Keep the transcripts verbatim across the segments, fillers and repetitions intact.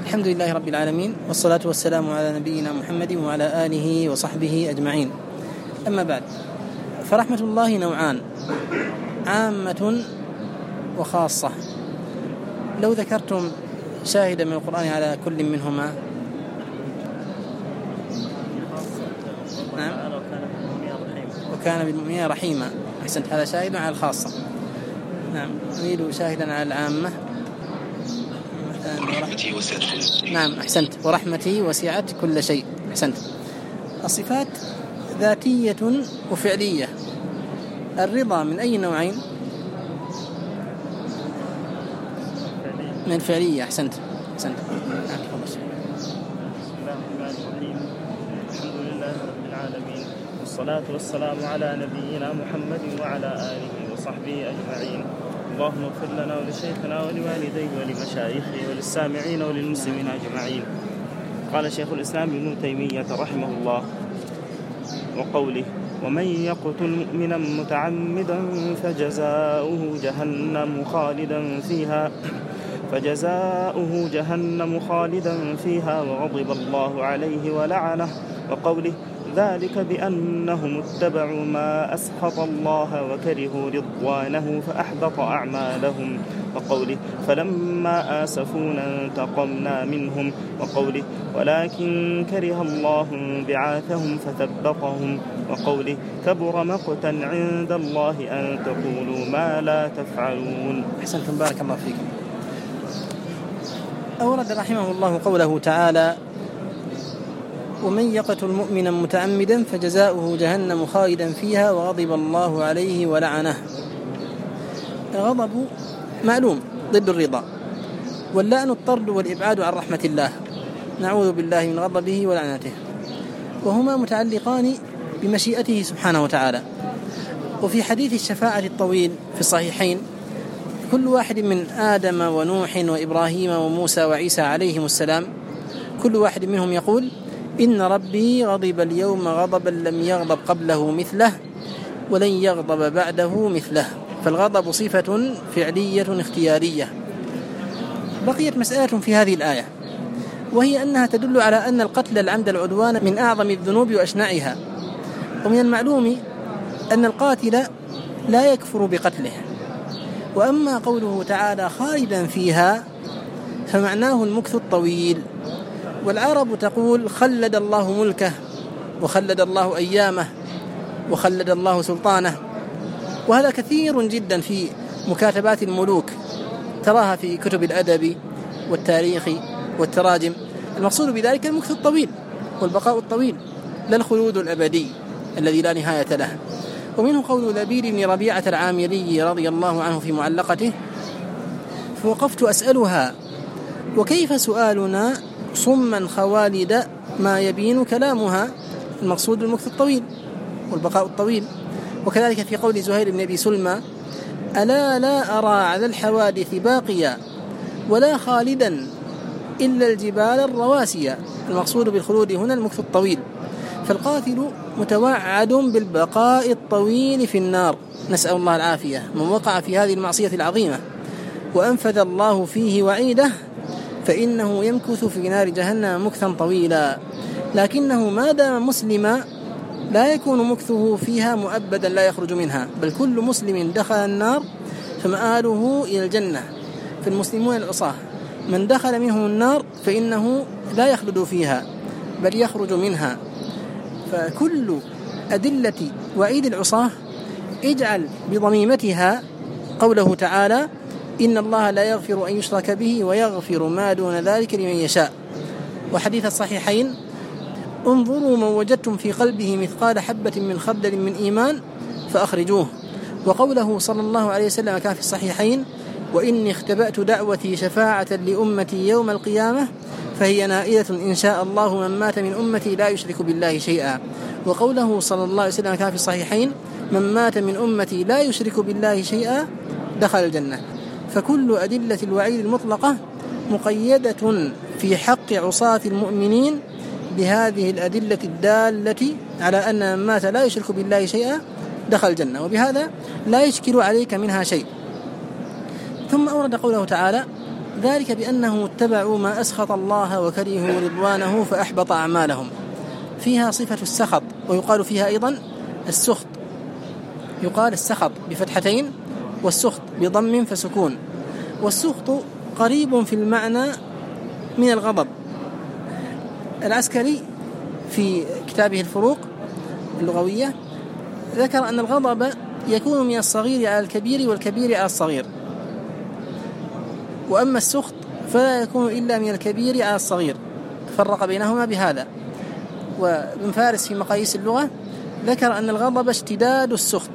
الحمد لله رب العالمين، والصلاة والسلام على نبينا محمد وعلى آله وصحبه أجمعين. أما بعد، فرحمة الله نوعان: عامة وخاصة. لو ذكرتم شاهدا من القرآن على كل منهما. نعم. وكان بالمؤمنين رحيما. أحسنت، هذا شاهد على الخاصة. نعم. نريد شاهدا على العامة. ورحمتي وسعت. نعم، أحسنت. ورحمتي وسعت كل شيء. أحسنت. الصفات ذاتية وفعلية. الرضا من أي نوعين؟ من الفعلية. أحسنت. أحسنت. الحمد لله رب العالمين، والصلاة والسلام على نبينا محمد وعلى آله وصحبه أجمعين. اللهم اغفر لنا ولشيخنا ولوالديه ولمشايخه وللسامعين وللمسلمين أجمعين. قال شيخ الإسلام ابن تيمية رحمه الله وقوله: ومن يقتل مؤمنا متعمدا فجزاؤه جهنم خالدا فيها فجزاؤه جهنم خالدا فيها وغضب الله عليه ولعنه. وقوله: ذلك بأنهم اتبعوا ما أسخط الله وكرهوا رضوانه فأحبط أعمالهم. وقوله: فلما آسفونا انتقمنا منهم. وقوله: ولكن كره الله بعاثهم فثبطهم. وقوله: كبر مقتا عند الله أن تقولوا ما لا تفعلون. أحسنتم، بارك الله فيكم. أورد رحمه الله قوله تعالى: ومن يقتل مؤمنا متعمدا فجزاؤه جهنم خالدا فيها وغضب الله عليه ولعنه. الغضب معلوم ضد الرضا، واللعن الطرد والإبعاد عن رحمة الله، نعوذ بالله من غضبه ولعنته، وهما متعلقان بمشيئته سبحانه وتعالى. وفي حديث الشفاعة الطويل في الصحيحين: كل واحد من آدم ونوح وإبراهيم وموسى وعيسى عليهم السلام، كل واحد منهم يقول: إن ربي غضب اليوم غضبا لم يغضب قبله مثله ولن يغضب بعده مثله. فالغضب صفة فعلية اختيارية. بقيت مسألة في هذه الآية، وهي أنها تدل على أن القتل العمد العدوان من أعظم الذنوب وأشنعها. ومن المعلوم أن القاتل لا يكفر بقتله. وأما قوله تعالى خالدا فيها فمعناه المكث الطويل. والعرب تقول: خلد الله ملكه، وخلد الله أيامه، وخلد الله سلطانه. وهذا كثير جدا في مكاتبات الملوك، تراها في كتب الأدب والتاريخ والتراجم. المقصود بذلك المكث الطويل والبقاء الطويل، لا الخلود الأبدي الذي لا نهاية له. ومنه قول لبيد بن ربيعة العامري رضي الله عنه في معلقته: فوقفت أسألها: وكيف سؤالنا صما خوالد ما يبين كلامها؟ المقصود المكث الطويل والبقاء الطويل. وكذلك في قول زهير بن أبي سلمى: ألا لا أرى على الحوادث باقيا ولا خالدا إلا الجبال الرواسية. المقصود بالخلود هنا المكث الطويل. فالقاتل متوعد بالبقاء الطويل في النار، نسأل الله العافية، من وقع في هذه المعصية العظيمة وأنفذ الله فيه وعيده فإنه يمكث في نار جهنم مكثا طويلا. لكنه ما دام مسلما لا يكون مكثه فيها مؤبدا لا يخرج منها، بل كل مسلم دخل النار فمآله إلى الجنة. فالمسلمون العصاة من دخل منهم النار فإنه لا يخلد فيها بل يخرج منها. فكل أدلة وعيد العصاة اجعل بضميمتها قوله تعالى: إن الله لا يغفر أن يشرك به ويغفر ما دون ذلك لمن يشاء. وحديث الصحيحين: انظروا من وجدتم في قلبه مثقال حبة من خردل من إيمان فأخرجوه. وقوله صلى الله عليه وسلم كان في الصحيحين: وإني اختبأت دعوتي شفاعة لأمتي يوم القيامة فهي نائلة إن شاء الله من مات من أمتي لا يشرك بالله شيئا. وقوله صلى الله عليه وسلم كان في الصحيحين: من مات من أمتي لا يشرك بالله شيئا دخل الجنة. فكل أدلة الوعيد المطلقة مقيدة في حق عصاة المؤمنين بهذه الأدلة الدالة على أن من مات لا يشرك بالله شيئا دخل الجنة، وبهذا لا يشكل عليك منها شيء. ثم أورد قوله تعالى: ذلك بأنهم اتبعوا ما أسخط الله وكرهوا رضوانه فأحبط أعمالهم. فيها صفة السخط، ويقال فيها أيضا السخط، يقال السخط بفتحتين والسخط بضم فسكون. والسخط قريب في المعنى من الغضب. العسكري في كتابه الفروق اللغوية ذكر أن الغضب يكون من الصغير على الكبير والكبير على الصغير، وأما السخط فلا يكون إلا من الكبير على الصغير، فرق بينهما بهذا. وابن فارس في مقاييس اللغة ذكر أن الغضب اشتداد السخط.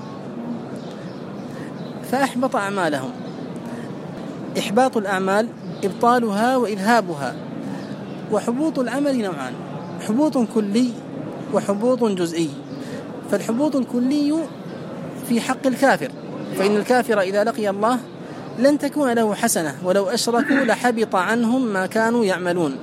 فأحبط أعمالهم. إحباط الأعمال إبطالها وإذهابها. وحبوط العمل نوعان: حبوط كلي وحبوط جزئي. فالحبوط الكلي في حق الكافر، فإن الكافر إذا لقي الله لن تكون له حسنة، ولو أشركوا لحبط عنهم ما كانوا يعملون.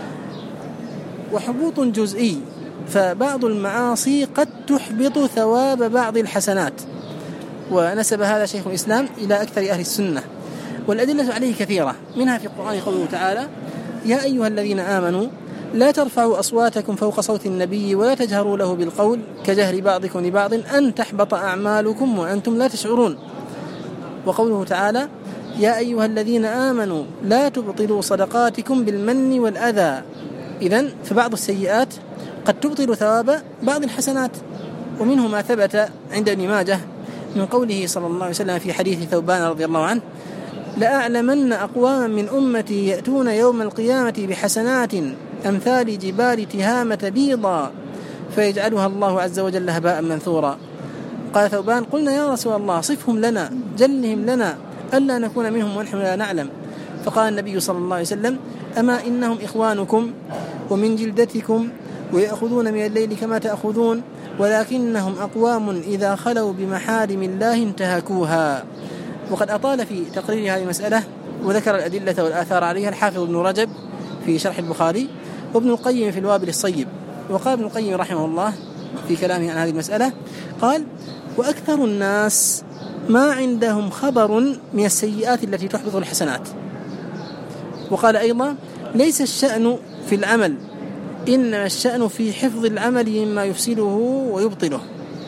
وحبوط جزئي، فبعض المعاصي قد تحبط ثواب بعض الحسنات، ونسب هذا شيخ الإسلام إلى أكثر أهل السنة، والأدلة عليه كثيرة، منها في القرآن قوله تعالى: يا أيها الذين آمنوا لا ترفعوا أصواتكم فوق صوت النبي ولا تجهروا له بالقول كجهر بعضكم لبعض أن تحبط أعمالكم وأنتم لا تشعرون. وقوله تعالى: يا أيها الذين آمنوا لا تبطلوا صدقاتكم بالمن والأذى. إذن فبعض السيئات قد تبطل ثواب بعض الحسنات. ومنه ما ثبت عند ابن ماجه من قوله صلى الله عليه وسلم في حديث ثوبان رضي الله عنه: لأعلمن أقواما من أمتي يأتون يوم القيامة بحسنات أمثال جبال تهامة بيضا فيجعلها الله عز وجل هباء منثورا. قال ثوبان: قلنا يا رسول الله صفهم لنا جلهم لنا ألا نكون منهم ونحن لا نعلم. فقال النبي صلى الله عليه وسلم: أما إنهم إخوانكم ومن جلدتكم ويأخذون من الليل كما تأخذون، ولكنهم أقوام إذا خلوا بمحارم الله انتهكوها. وقد أطال في تقرير هذه المسألة وذكر الأدلة والآثار عليها الحافظ ابن رجب في شرح البخاري، وابن القيم في الوابل الصيب. وقال ابن القيم رحمه الله في كلامه عن هذه المسألة قال: وأكثر الناس ما عندهم خبر من السيئات التي تحبط الحسنات. وقال أيضا: ليس الشأن في العمل، إنما الشأن في حفظ العمل مما يفسده ويبطله.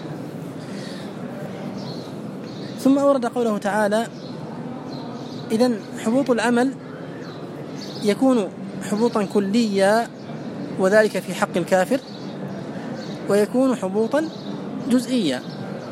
ثم أورد قوله تعالى: إذن حبوط العمل يكون حبوطا كليا وذلك في حق الكافر، ويكون حبوطا جزئيا.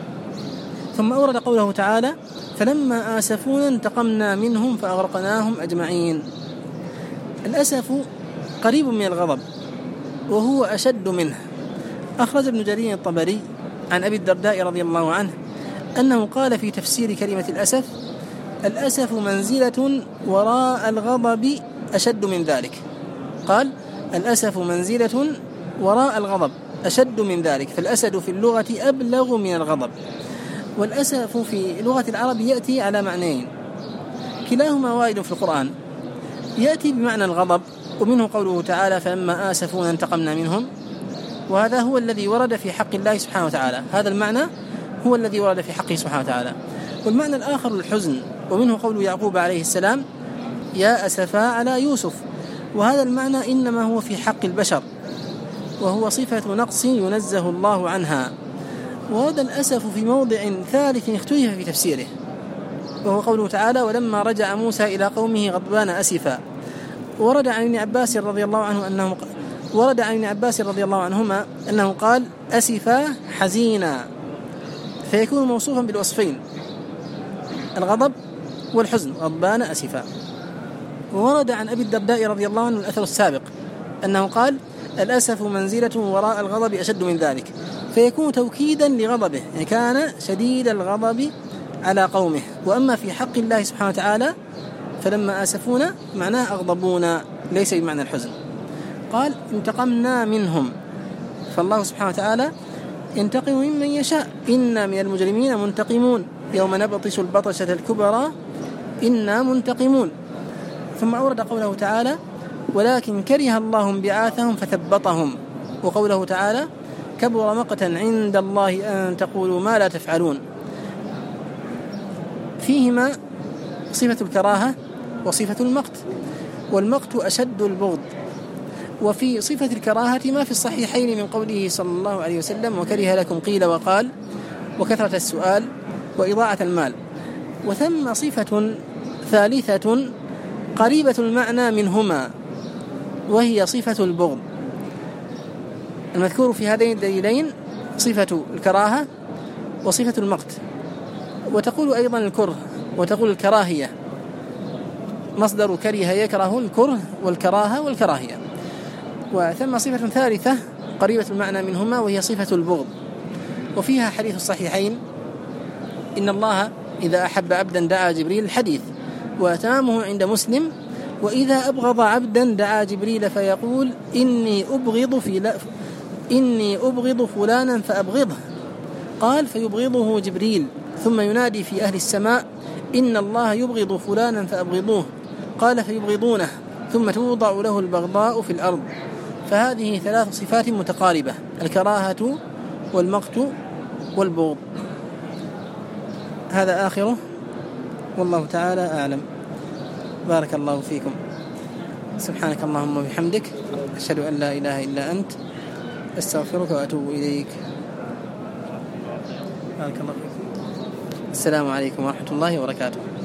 ثم أورد قوله تعالى: فلما آسفونا انتقمنا منهم فأغرقناهم أجمعين. الأسف قريب من الغضب وهو أشد منه. أخرج ابن جرير الطبري عن أبي الدرداء رضي الله عنه أنه قال في تفسير كلمة الأسف: الأسف منزلة وراء الغضب أشد من ذلك. قال: الأسف منزلة وراء الغضب أشد من ذلك. فالأسد في اللغة أبلغ من الغضب. والأسف في لغة العرب يأتي على معنيين كلاهما وارد في القرآن. يأتي بمعنى الغضب، ومنه قوله تعالى: فلما آسفونا انتقمنا منهم، وهذا هو الذي ورد في حق الله سبحانه وتعالى. هذا المعنى هو الذي ورد في حقه سبحانه وتعالى. والمعنى الآخر الحزن، ومنه قول يعقوب عليه السلام: يا أسفا على يوسف. وهذا المعنى إنما هو في حق البشر، وهو صفة نقص ينزه الله عنها. وهذا الأسف في موضع ثالث اختلف في تفسيره، وهو قوله تعالى: ولما رجع موسى إلى قومه غضبان أسفا. ورد عن ابن عباس رضي الله عنه أنه ورد عن ابن عباس رضي الله عنهما أنه قال: أسفا حزينا، فيكون موصوفا بالوصفين الغضب والحزن، غضبان أسفا. وورد عن أبي الدرداء رضي الله عنه الأثر السابق أنه قال: الأسف منزلة وراء الغضب أشد من ذلك، فيكون توكيدا لغضبه، يعني كان شديد الغضب على قومه. وأما في حق الله سبحانه وتعالى فلما آسفونا معناه أغضبونا، ليس بمعنى الحزن. قال: انتقمنا منهم، فالله سبحانه وتعالى ينتقم ممن يشاء. إنا من المجرمين منتقمون يوم نبطش البطشة الكبرى إنا منتقمون. ثم أورد قوله تعالى: ولكن كره الله انبعاثهم فثبطهم. وقوله تعالى: كبر مقتا عند الله أن تقولوا ما لا تفعلون. فيهما صفة الكراهة وصفة المقت، والمقت أشد البغض. وفي صفة الكراهة ما في الصحيحين من قوله صلى الله عليه وسلم: وكره لكم قيل وقال وكثرة السؤال وإضاعة المال. وثم صفة ثالثة قريبة المعنى منهما، وهي صفة البغض. المذكور في هذين الدليلين صفة الكراهة وصفة المقت. وتقول أيضا الكره، وتقول الكراهية، مصدر كره يكره، الكره والكراهة والكراهية. وثم صفة ثالثة قريبة المعنى منهما، وهي صفة البغض. وفيها حديث الصحيحين: إن الله إذا أحب عبدا دعا جبريل، الحديث، وتمامه عند مسلم: وإذا أبغض عبدا دعا جبريل فيقول إني أبغض في إني أبغض فلانا فأبغضه. قال: فيبغضه جبريل، ثم ينادي في أهل السماء: إن الله يبغض فلانا فأبغضوه. قال: فيبغضونه، ثم توضع له البغضاء في الأرض. فهذه ثلاث صفات متقاربة: الكراهة والمقت والبغض. هذا آخره، والله تعالى أعلم. بارك الله فيكم. سبحانك اللهم وبحمدك، أشهد أن لا إله إلا أنت، أستغفرك وأتوب إليك. بارك الله فيكم. السلام عليكم ورحمة الله وبركاته.